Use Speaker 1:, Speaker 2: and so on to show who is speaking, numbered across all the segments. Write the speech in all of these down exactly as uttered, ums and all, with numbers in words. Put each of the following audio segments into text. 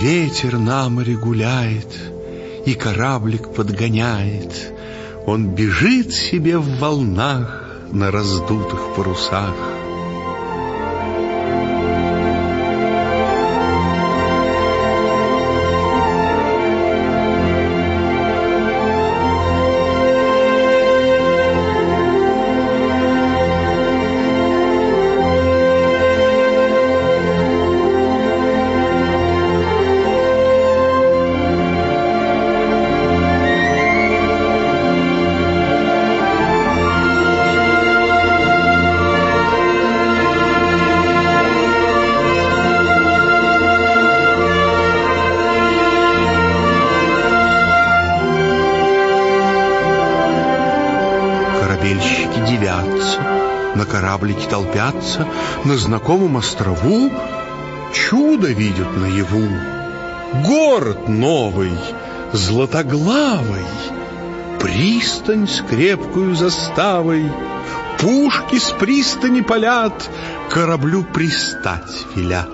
Speaker 1: Ветер на море гуляет, и кораблик подгоняет. Он бежит себе в волнах на раздутых парусах. Корабельщики дивятся, на кораблике толпятся, на знакомом острову чудо видят наяву. Город новый, златоглавый, пристань с крепкою заставой, пушки с пристани палят, кораблю пристать велят.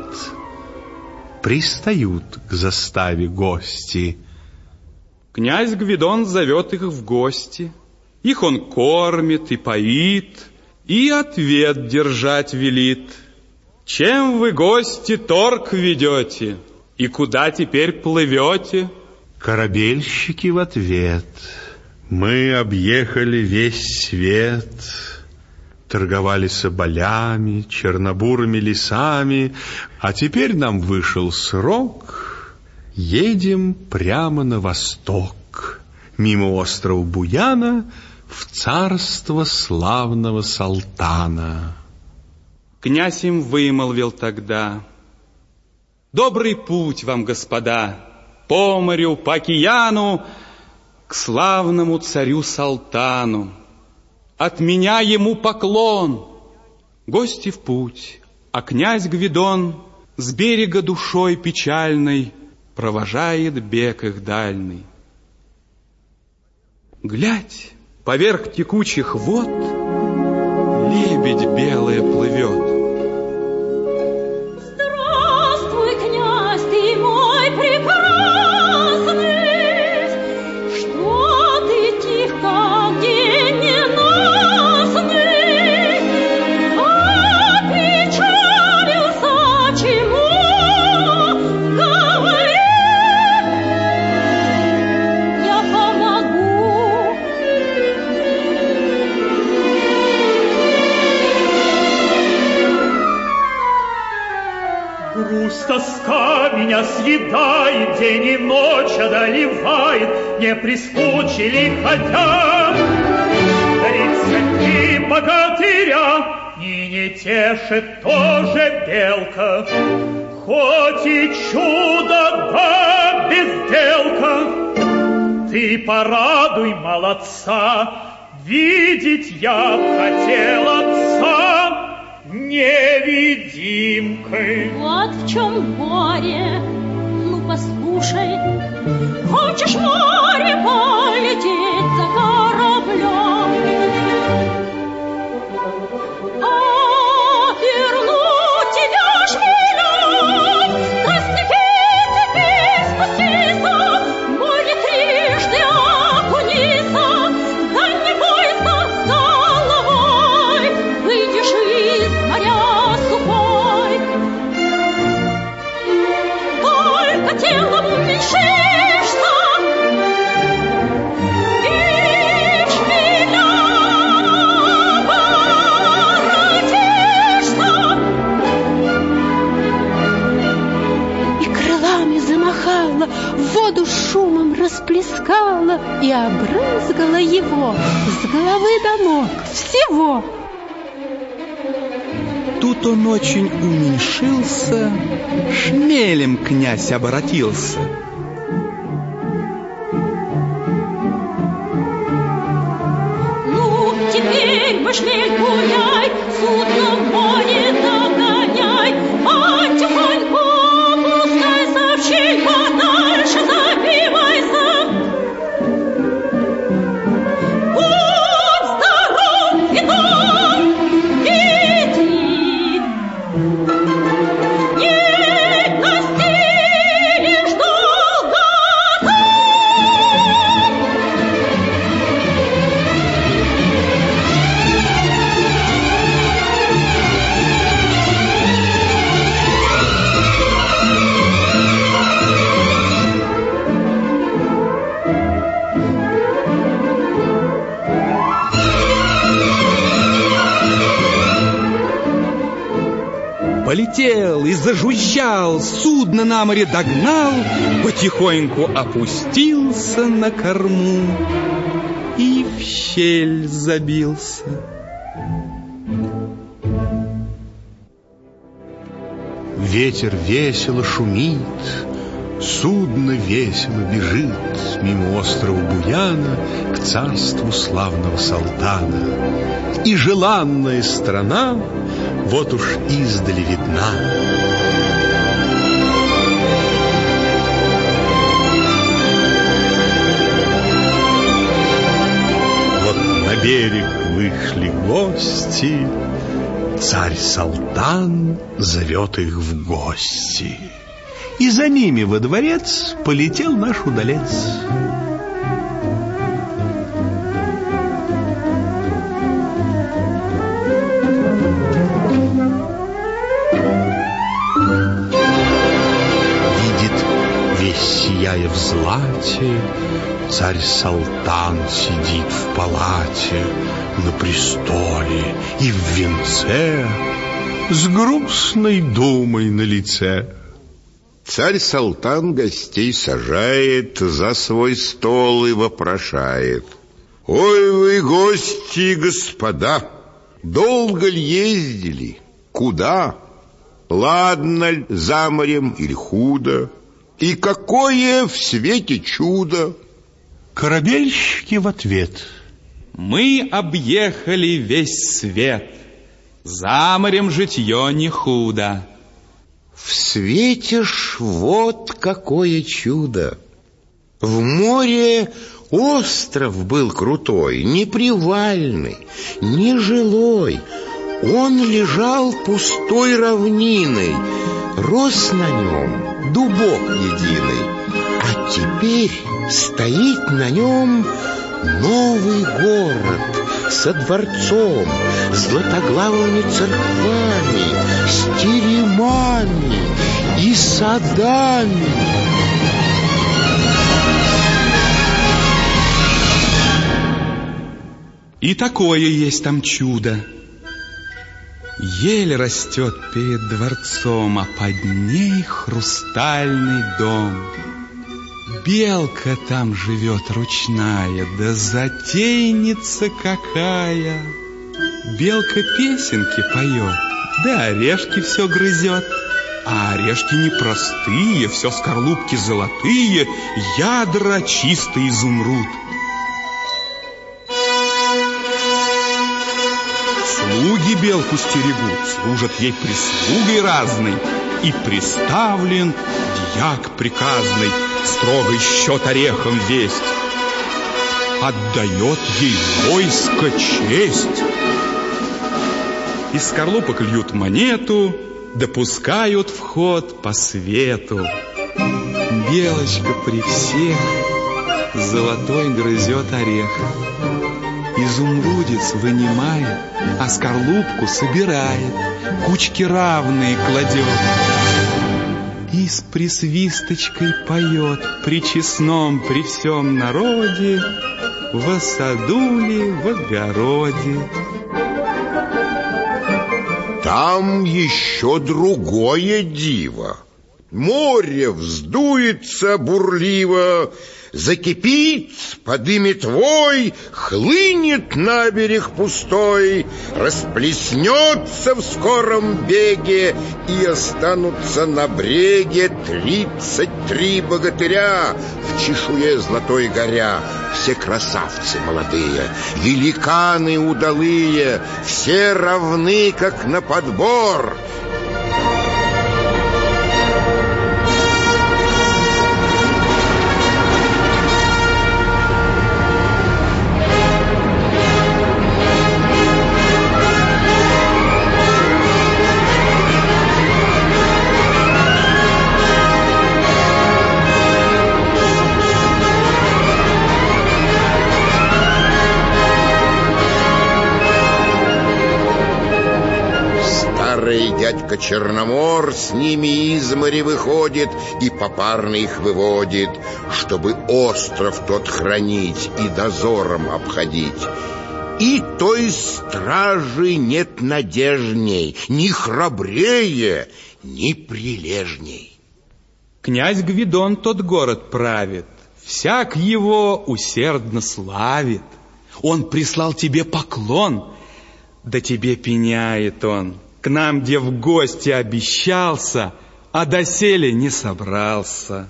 Speaker 1: Пристают к заставе гости.
Speaker 2: Князь Гвидон зовет их в гости. Их он кормит и поит, и ответ держать велит. Чем вы, гости, торг ведете, и куда теперь плывете?
Speaker 1: Корабельщики в ответ: мы объехали весь свет, торговали соболями, чернобурыми лесами, а теперь нам вышел срок, едем прямо на восток, мимо острова Буяна, в царство славного Салтана.
Speaker 2: Князь им вымолвил тогда: добрый путь вам, господа, по морю, по океану, к славному царю Салтану. От меня ему поклон. Гости в путь, а князь Гвидон с берега душой печальной провожает бег их дальний. Глядь, поверх текучих вод лебедь белая плывет.
Speaker 3: Здравствуй, князь, ты мой прекрасный, что ты тих, как день ненастный, опечалился, чему говори, я помогу.
Speaker 4: Грусть, тоска меня съедает, день и ночь одолевает, не прискучили хотя тридцать три богатыря, и не тешит тоже белка, хоть и чудо да безделка. Ты порадуй молодца, видеть я хотел отца невидимкой.
Speaker 3: Вот в чем горе, ну послушай, хочешь в море полететь за кораблем, а вернуть тебя шмелем, на степи теперь спуститься, море трижды окунися, да не бойся с головой, выйдешь из моря сухой. Только телом уменьшишься, и шмеля воротишься.
Speaker 5: И крылами замахала, воду шумом расплескала и обрызгала его с головы до ног всего.
Speaker 2: Тут он очень уменьшился, шмелем князь обратился.
Speaker 3: Ну, теперь мы шмель гуляй, судно в море догоняй, а тихонько опускайся в щель, подальше забивайся. Будь здоров, Гвидон, иди, не гостили в
Speaker 2: полетел и зажужжал, судно на море догнал, потихоньку опустился на корму и в щель забился.
Speaker 1: Ветер весело шумит, судно весело бежит мимо острова Буяна к царству славного Салтана. И желанная страна вот уж издали видна. Вот на берег вышли гости, царь Салтан зовет их в гости. И за ними во дворец полетел наш удалец. Видит, весь сияя в злате, царь Салтан сидит в палате на престоле и в венце с грустной думой на лице.
Speaker 6: Царь Салтан гостей сажает за свой стол и вопрошает: «Ой вы, гости, господа, долго ли ездили? Куда? Ладно ль за морем или худо? И какое в свете чудо?»
Speaker 1: Корабельщики в ответ:
Speaker 2: «Мы объехали весь свет, за морем житье не худо».
Speaker 6: В свете ж вот какое чудо! В море остров был крутой, непривальный, нежилой. Он лежал пустой равниной, рос на нем дубок единый. А теперь стоит на нем новый город со дворцом, златоглавыми церквами, с теремами и садами.
Speaker 2: И такое есть там чудо. Ель растет перед дворцом, а под ней хрустальный дом. Белка там живет ручная, да затейница какая. Белка песенки поет, да орешки все грызет. А орешки непростые, все скорлупки золотые, ядра чистый изумруд. Слуги белку стерегут, служат ей прислугой разной, и приставлен дьяк приказный строгой счет орехом весть. Отдает ей войско честь. Из скорлупок льют монету, допускают в ход по свету. Белочка при всех золотой грызет орех. Изумрудец вынимает, а скорлупку собирает, кучки равные кладет. И с присвисточкой поет при честном, при всем народе, во саду ли, в огороде.
Speaker 6: Там еще другое диво. Море вздуется бурливо, закипит, подымет вой, хлынет на берег пустой, расплеснется в скором беге, и останутся на бреге тридцать три богатыря в чешуе золотой горя. Все красавцы молодые, великаны удалые, все равны, как на подбор. Дядька Черномор с ними из моря выходит и попарно их выводит, чтобы остров тот хранить и дозором обходить. И той стражи нет надежней, ни храбрее, ни прилежней.
Speaker 2: Князь Гвидон тот город правит, всяк его усердно славит. Он прислал тебе поклон, да тебе пеняет он. К нам, где в гости обещался, а доселе не собрался.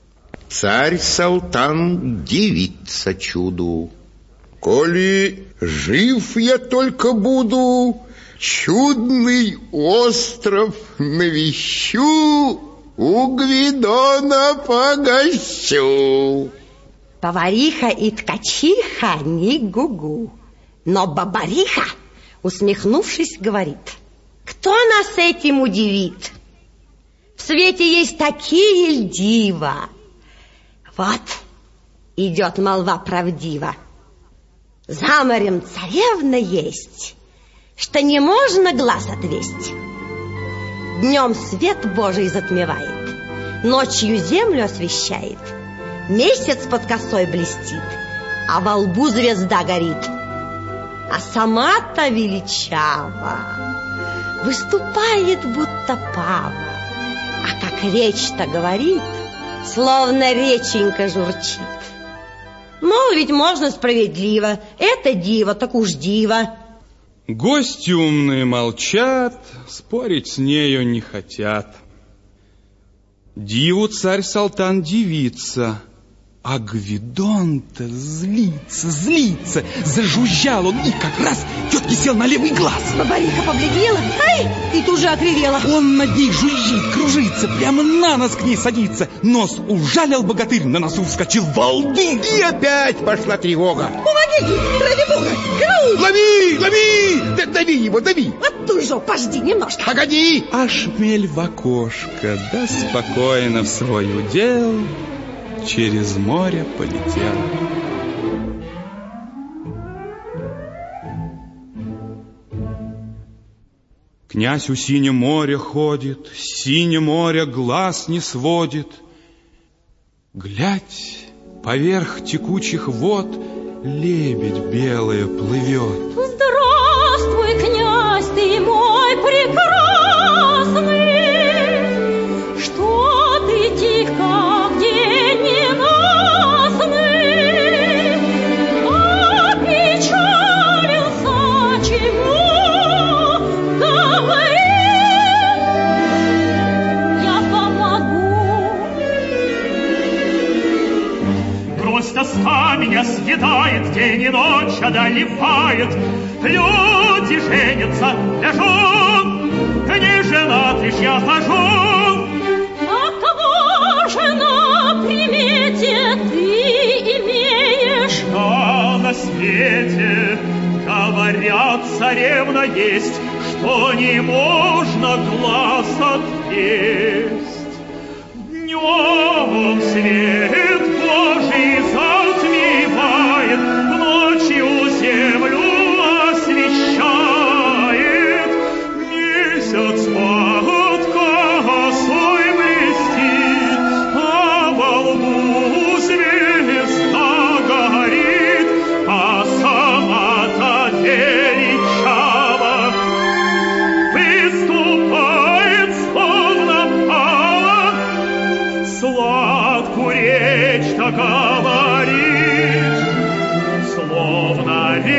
Speaker 6: Царь-Салтан дивится чуду. Коли жив я только буду, чудный остров навещу, у Гвидона погощу.
Speaker 7: Повариха и ткачиха не гугу, но бабариха, усмехнувшись, говорит: кто нас этим удивит? В свете есть такие льдива. Вот идет молва правдива. За морем царевна есть, что не можно глаз отвесть. Днем свет Божий затмевает, ночью землю освещает, месяц под косой блестит, а во лбу звезда горит. А сама-то величава, выступает будто пава, а как речь-то говорит, словно реченька журчит. Мол, ведь можно справедливо, это диво, так уж диво.
Speaker 2: Гости умные молчат, спорить с нею не хотят. Диву царь-Салтан дивится, а Гвидон-то злится, злится. Зажужжал он и как раз тетке сел на левый глаз.
Speaker 7: Бабариха поглядела, ай, и тут же окривела.
Speaker 2: Он над ней жужжит, кружится, прямо на нос к ней садится. Нос ужалил богатырь, на носу вскочил волдырь.
Speaker 6: И опять пошла тревога.
Speaker 7: Помогите, ради бога, караул!
Speaker 6: Лови, лови, Д дави его, дави.
Speaker 7: Оттуда же, пожди немножко.
Speaker 6: Погоди.
Speaker 2: А шмель в окошко, да спокойно в свой удел через море полетел. Князь у синего моря ходит, с синего моря глаз не сводит. Глядь, поверх текучих вод лебедь белая плывет.
Speaker 3: Здравствуй, князь, ты мой прекрасный, что ты тихо, где ненастный, опечалился, чему говори, я помогу.
Speaker 4: Грусть, тоска меня съедает, день и ночь одолевает. Люди женятся, ляжу, не женат лишь я хожу.
Speaker 3: А кого же на примете ты имеешь?
Speaker 4: А на свете, говорят, царевна есть, что не можно глаз отвесть. Днем свет Божий затмевает, ночью землю освещает. Месяц под косой блестит, а во лбу звезда горит, а сама-то величава выступает, словно пава, сладкую речь-то говорит, словно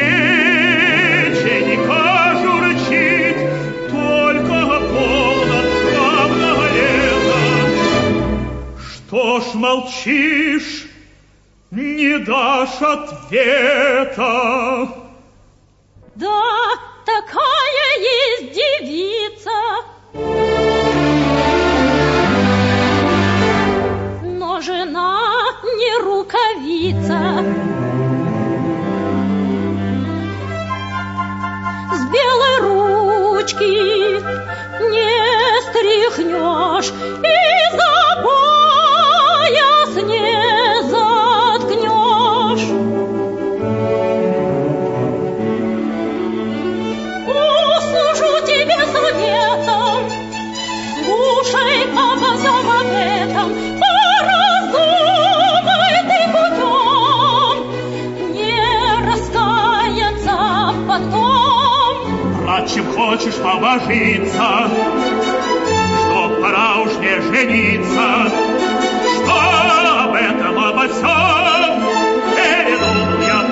Speaker 4: реченька журчит, только полно правда лето. Что ж молчишь, не дашь ответа?
Speaker 3: Да, такая есть девица, но жена не рукавица. С белой ручки не стряхнешь и за пояс не заткнешь. Услужу тебе советом, слушай обо всем об этом, пораздумай ты путем, не раскаяться
Speaker 4: чем хочешь побожиться, что пора уж не жениться, что об этом обо всем передумал я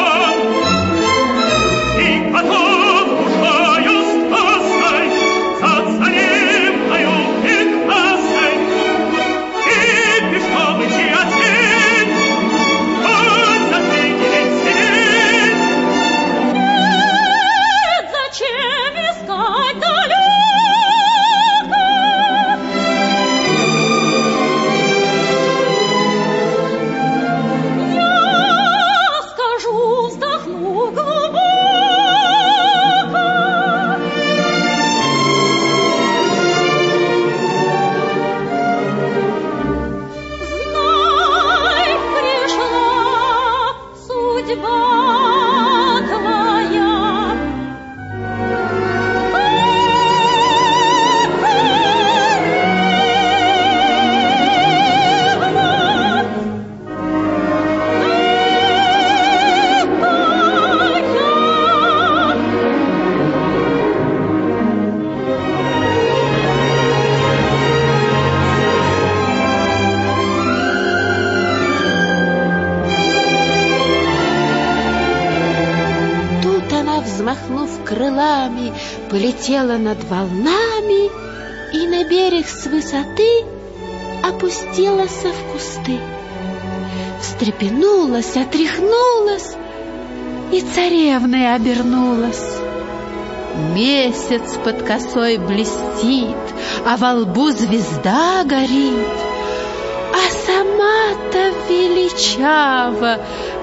Speaker 4: потом, и потом душою страстной за царевною прекрасной и пешком идти один, хоть за третий день сидеть.
Speaker 3: Нет, зачем искать далеко? Я скажу, вздохну глубоко. Знай, пришла судьба твоя.
Speaker 5: Тут она, взмахнув крылами, полетела над волнами и на берег с высоты опустилась в кусты. Встрепенулась, отряхнулась и царевной обернулась. Месяц под косой блестит, а во лбу звезда горит, а сама-то величаво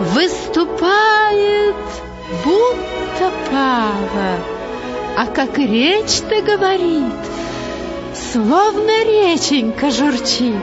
Speaker 5: выступает, будто пава. А как речь-то говорит, словно реченька журчит.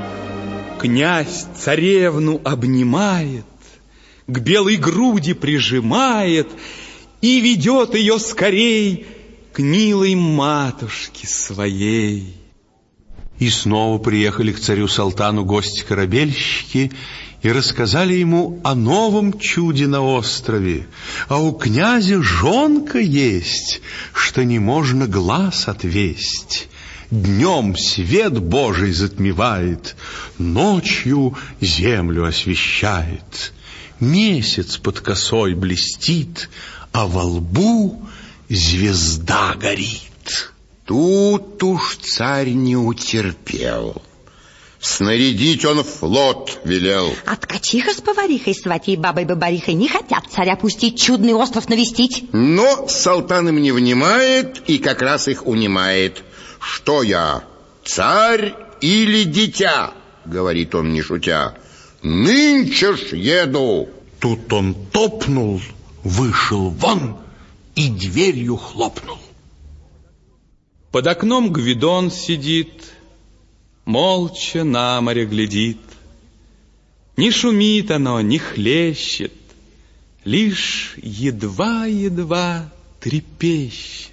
Speaker 2: Князь царевну обнимает, к белой груди прижимает и ведет ее скорей к милой матушке своей.
Speaker 1: И снова приехали к царю-салтану гости-корабельщики и рассказали ему о новом чуде на острове. А у князя жонка есть, что не можно глаз отвесть. Днем свет Божий затмевает, ночью землю освещает. Месяц под косой блестит, а во лбу звезда горит.
Speaker 6: Тут уж царь не утерпел. Снарядить он флот велел.
Speaker 7: А ткачиха с поварихой, сватей бабой-бабарихой не хотят царя пустить, чудный остров навестить.
Speaker 6: Но Салтан им не внимает и как раз их унимает. Что я, царь или дитя? Говорит он, не шутя. Нынче ж еду.
Speaker 1: Тут он топнул, вышел вон и дверью хлопнул.
Speaker 2: Под окном Гвидон сидит, молча на море глядит. Не шумит оно, не хлещет, лишь едва-едва трепещет.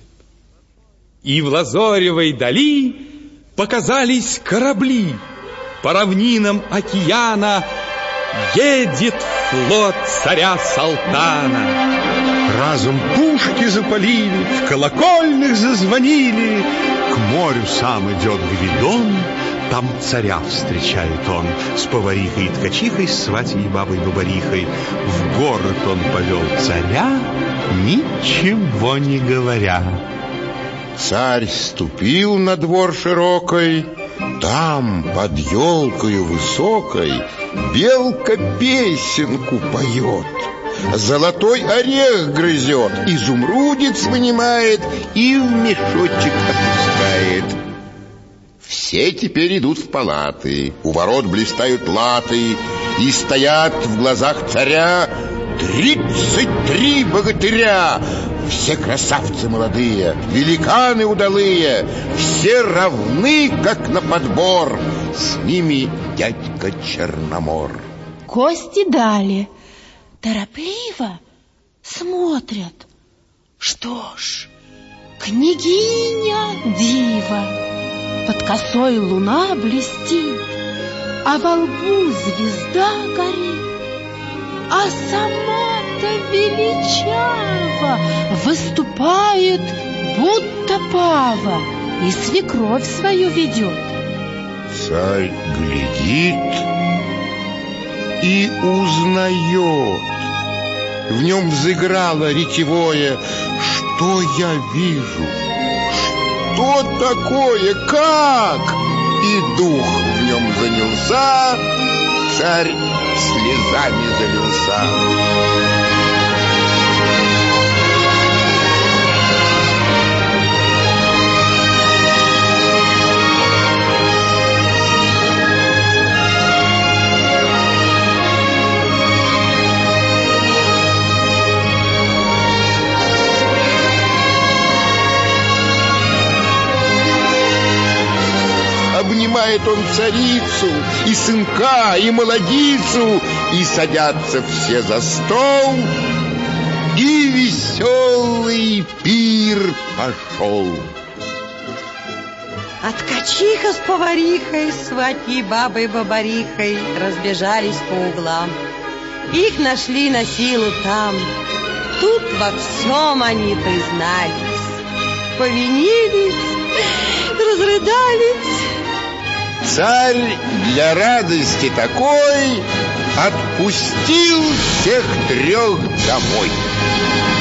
Speaker 2: И в лазоревой дали показались корабли. По равнинам океана едет флот царя Салтана.
Speaker 1: Разом пушки запалили, в колокольных зазвонили. К морю сам идет Гвидон, там царя встречает он. С поварихой и ткачихой, с сватьей бабой-бабарихой. В город он повел царя, ничего не говоря.
Speaker 6: Царь ступил на двор широкой, там под елкою высокой белка песенку поет, золотой орех грызет, изумрудец вынимает и в мешочек опускает. Все теперь идут в палаты, у ворот блистают латы, и стоят в глазах царя тридцать три богатыря. Все красавцы молодые, великаны удалые, все равны, как на подбор, с ними дядька Черномор.
Speaker 5: Кости дали, торопливо смотрят. Что ж, княгиня дива, под косой луна блестит, а во лбу звезда горит, а сама-то величаво выступает будто пава и свекровь свою ведет.
Speaker 6: Царь глядит и узнает. В нем взыграло ретевое: что я вижу? Что такое? Как? И дух в нем занялся, царь слезами залился. Обнимает он царицу, и сынка, и молодицу, и садятся все за стол, и веселый пир пошел.
Speaker 7: А ткачиха с поварихой, сватьи бабой бабарихой разбежались по углам. Их нашли на силу там. Тут во всем они признались, повинились, разрыдались.
Speaker 6: Царь для радости такой отпустил всех трех домой.